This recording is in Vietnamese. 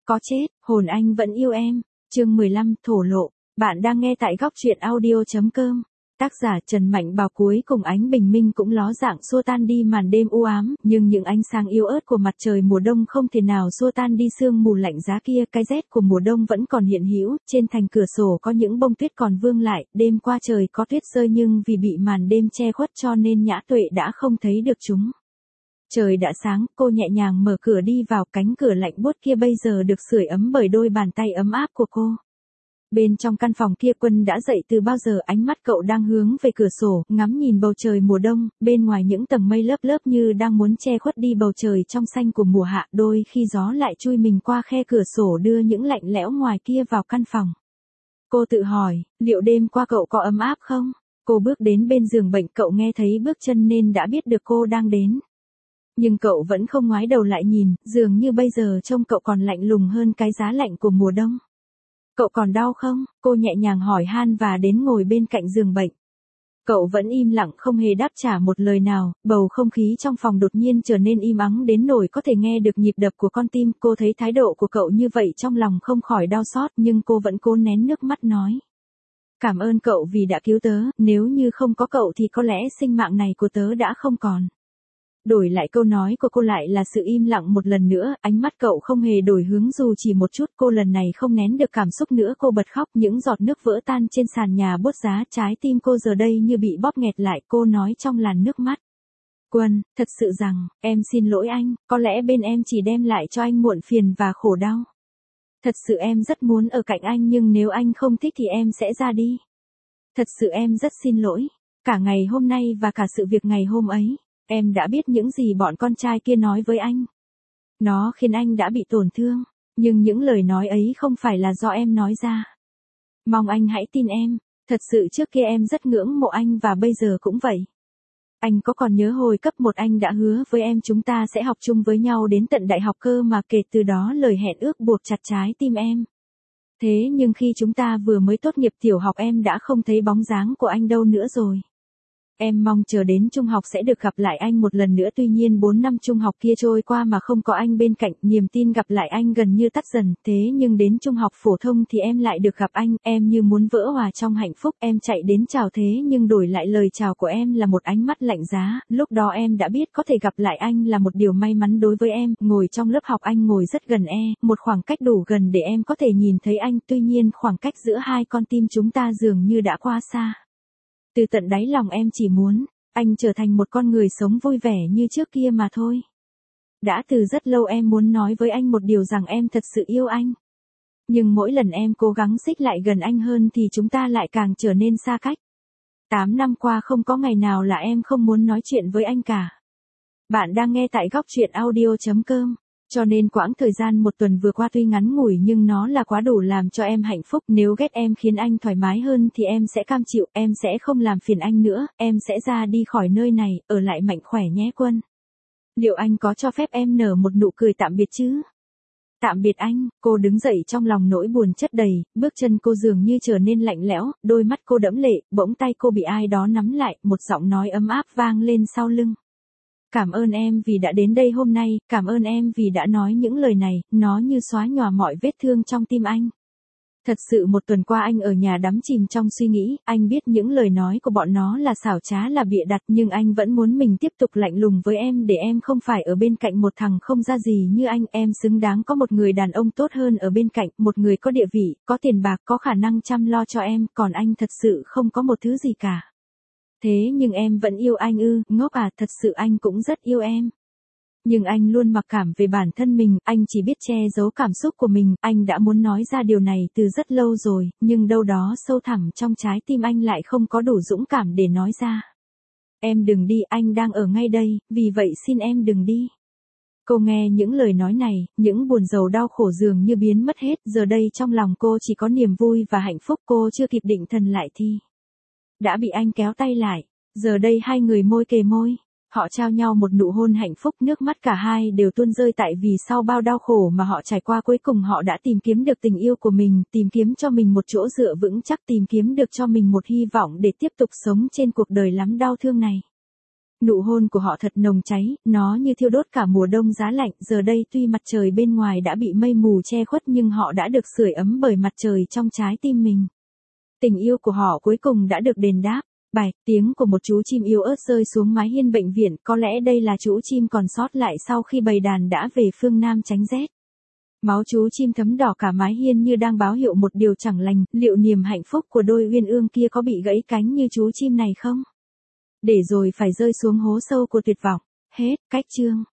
Có chết, hồn anh vẫn yêu em. Chương 15, thổ lộ. Bạn đang nghe tại góc truyện audio.com. Tác giả Trần Mạnh Bào. Cuối cùng ánh bình minh cũng ló dạng xua tan đi màn đêm u ám, nhưng những ánh sáng yếu ớt của mặt trời mùa đông không thể nào xua tan đi sương mù lạnh giá kia. Cái rét của mùa đông vẫn còn hiện hữu, trên thành cửa sổ có những bông tuyết còn vương lại. Đêm qua trời có tuyết rơi nhưng vì bị màn đêm che khuất cho nên Nhã Tuệ đã không thấy được chúng. Trời đã sáng, cô nhẹ nhàng mở cửa đi vào, cánh cửa lạnh buốt kia bây giờ được sưởi ấm bởi đôi bàn tay ấm áp của cô. Bên trong căn phòng kia Quân đã dậy từ bao giờ, ánh mắt cậu đang hướng về cửa sổ, ngắm nhìn bầu trời mùa đông, bên ngoài những tầng mây lớp lớp như đang muốn che khuất đi bầu trời trong xanh của mùa hạ, đôi khi gió lại chui mình qua khe cửa sổ đưa những lạnh lẽo ngoài kia vào căn phòng. Cô tự hỏi, liệu đêm qua cậu có ấm áp không? Cô bước đến bên giường bệnh, cậu nghe thấy bước chân nên đã biết được cô đang đến. Nhưng cậu vẫn không ngoái đầu lại nhìn, dường như bây giờ trông cậu còn lạnh lùng hơn cái giá lạnh của mùa đông. Cậu còn đau không? Cô nhẹ nhàng hỏi han và đến ngồi bên cạnh giường bệnh. Cậu vẫn im lặng không hề đáp trả một lời nào, bầu không khí trong phòng đột nhiên trở nên im ắng đến nỗi có thể nghe được nhịp đập của con tim. Cô thấy thái độ của cậu như vậy trong lòng không khỏi đau xót nhưng cô vẫn cố nén nước mắt nói. Cảm ơn cậu vì đã cứu tớ, nếu như không có cậu thì có lẽ sinh mạng này của tớ đã không còn. Đổi lại câu nói của cô lại là sự im lặng một lần nữa, ánh mắt cậu không hề đổi hướng dù chỉ một chút. Cô lần này không nén được cảm xúc nữa, cô bật khóc, những giọt nước vỡ tan trên sàn nhà buốt giá, trái tim cô giờ đây như bị bóp nghẹt lại. Cô nói trong làn nước mắt. Quân, thật sự rằng, em xin lỗi anh, có lẽ bên em chỉ đem lại cho anh muộn phiền và khổ đau. Thật sự em rất muốn ở cạnh anh nhưng nếu anh không thích thì em sẽ ra đi. Thật sự em rất xin lỗi, cả ngày hôm nay và cả sự việc ngày hôm ấy. Em đã biết những gì bọn con trai kia nói với anh. Nó khiến anh đã bị tổn thương, nhưng những lời nói ấy không phải là do em nói ra. Mong anh hãy tin em, thật sự trước kia em rất ngưỡng mộ anh và bây giờ cũng vậy. Anh có còn nhớ hồi cấp 1 anh đã hứa với em chúng ta sẽ học chung với nhau đến tận đại học cơ mà, kể từ đó lời hẹn ước buộc chặt trái tim em. Thế nhưng khi chúng ta vừa mới tốt nghiệp tiểu học em đã không thấy bóng dáng của anh đâu nữa rồi. Em mong chờ đến trung học sẽ được gặp lại anh một lần nữa, tuy nhiên 4 năm trung học kia trôi qua mà không có anh bên cạnh, niềm tin gặp lại anh gần như tắt dần. Thế nhưng đến trung học phổ thông thì em lại được gặp anh, em như muốn vỡ hòa trong hạnh phúc, em chạy đến chào thế nhưng đổi lại lời chào của em là một ánh mắt lạnh giá. Lúc đó em đã biết có thể gặp lại anh là một điều may mắn đối với em. Ngồi trong lớp học anh ngồi rất gần một khoảng cách đủ gần để em có thể nhìn thấy anh, tuy nhiên khoảng cách giữa hai con tim chúng ta dường như đã quá xa. Từ tận đáy lòng em chỉ muốn anh trở thành một con người sống vui vẻ như trước kia mà thôi. Đã từ rất lâu em muốn nói với anh một điều rằng em thật sự yêu anh. Nhưng mỗi lần em cố gắng xích lại gần anh hơn thì chúng ta lại càng trở nên xa cách. 8 năm qua không có ngày nào là em không muốn nói chuyện với anh cả. Bạn đang nghe tại góc truyện audio.com. Cho nên quãng thời gian một tuần vừa qua tuy ngắn ngủi nhưng nó là quá đủ làm cho em hạnh phúc. Nếu ghét em khiến anh thoải mái hơn thì em sẽ cam chịu, em sẽ không làm phiền anh nữa, em sẽ ra đi khỏi nơi này, ở lại mạnh khỏe nhé Quân. Liệu anh có cho phép em nở một nụ cười tạm biệt chứ? Tạm biệt anh, cô đứng dậy trong lòng nỗi buồn chất đầy, bước chân cô dường như trở nên lạnh lẽo, đôi mắt cô đẫm lệ, bỗng tay cô bị ai đó nắm lại, một giọng nói ấm áp vang lên sau lưng. Cảm ơn em vì đã đến đây hôm nay, cảm ơn em vì đã nói những lời này, nó như xóa nhòa mọi vết thương trong tim anh. Thật sự một tuần qua anh ở nhà đắm chìm trong suy nghĩ, anh biết những lời nói của bọn nó là xảo trá là bịa đặt nhưng anh vẫn muốn mình tiếp tục lạnh lùng với em để em không phải ở bên cạnh một thằng không ra gì như anh. Em xứng đáng có một người đàn ông tốt hơn ở bên cạnh, một người có địa vị, có tiền bạc, có khả năng chăm lo cho em, còn anh thật sự không có một thứ gì cả. Thế nhưng em vẫn yêu anh ư? Ngốc à, thật sự anh cũng rất yêu em. Nhưng anh luôn mặc cảm về bản thân mình, anh chỉ biết che giấu cảm xúc của mình, anh đã muốn nói ra điều này từ rất lâu rồi, nhưng đâu đó sâu thẳm trong trái tim anh lại không có đủ dũng cảm để nói ra. Em đừng đi, anh đang ở ngay đây, vì vậy xin em đừng đi. Cô nghe những lời nói này, những buồn rầu đau khổ dường như biến mất hết, giờ đây trong lòng cô chỉ có niềm vui và hạnh phúc. Cô chưa kịp định thần lại thì đã bị anh kéo tay lại, giờ đây hai người môi kề môi, họ trao nhau một nụ hôn hạnh phúc, nước mắt cả hai đều tuôn rơi tại vì sau bao đau khổ mà họ trải qua cuối cùng họ đã tìm kiếm được tình yêu của mình, tìm kiếm cho mình một chỗ dựa vững chắc, tìm kiếm được cho mình một hy vọng để tiếp tục sống trên cuộc đời lắm đau thương này. Nụ hôn của họ thật nồng cháy, nó như thiêu đốt cả mùa đông giá lạnh, giờ đây tuy mặt trời bên ngoài đã bị mây mù che khuất nhưng họ đã được sưởi ấm bởi mặt trời trong trái tim mình. Tình yêu của họ cuối cùng đã được đền đáp. Bài, tiếng của một chú chim yếu ớt rơi xuống mái hiên bệnh viện, có lẽ đây là chú chim còn sót lại sau khi bầy đàn đã về phương Nam tránh rét. Máu chú chim thấm đỏ cả mái hiên như đang báo hiệu một điều chẳng lành, liệu niềm hạnh phúc của đôi uyên ương kia có bị gãy cánh như chú chim này không? Để rồi phải rơi xuống hố sâu của tuyệt vọng. Hết, cách chương.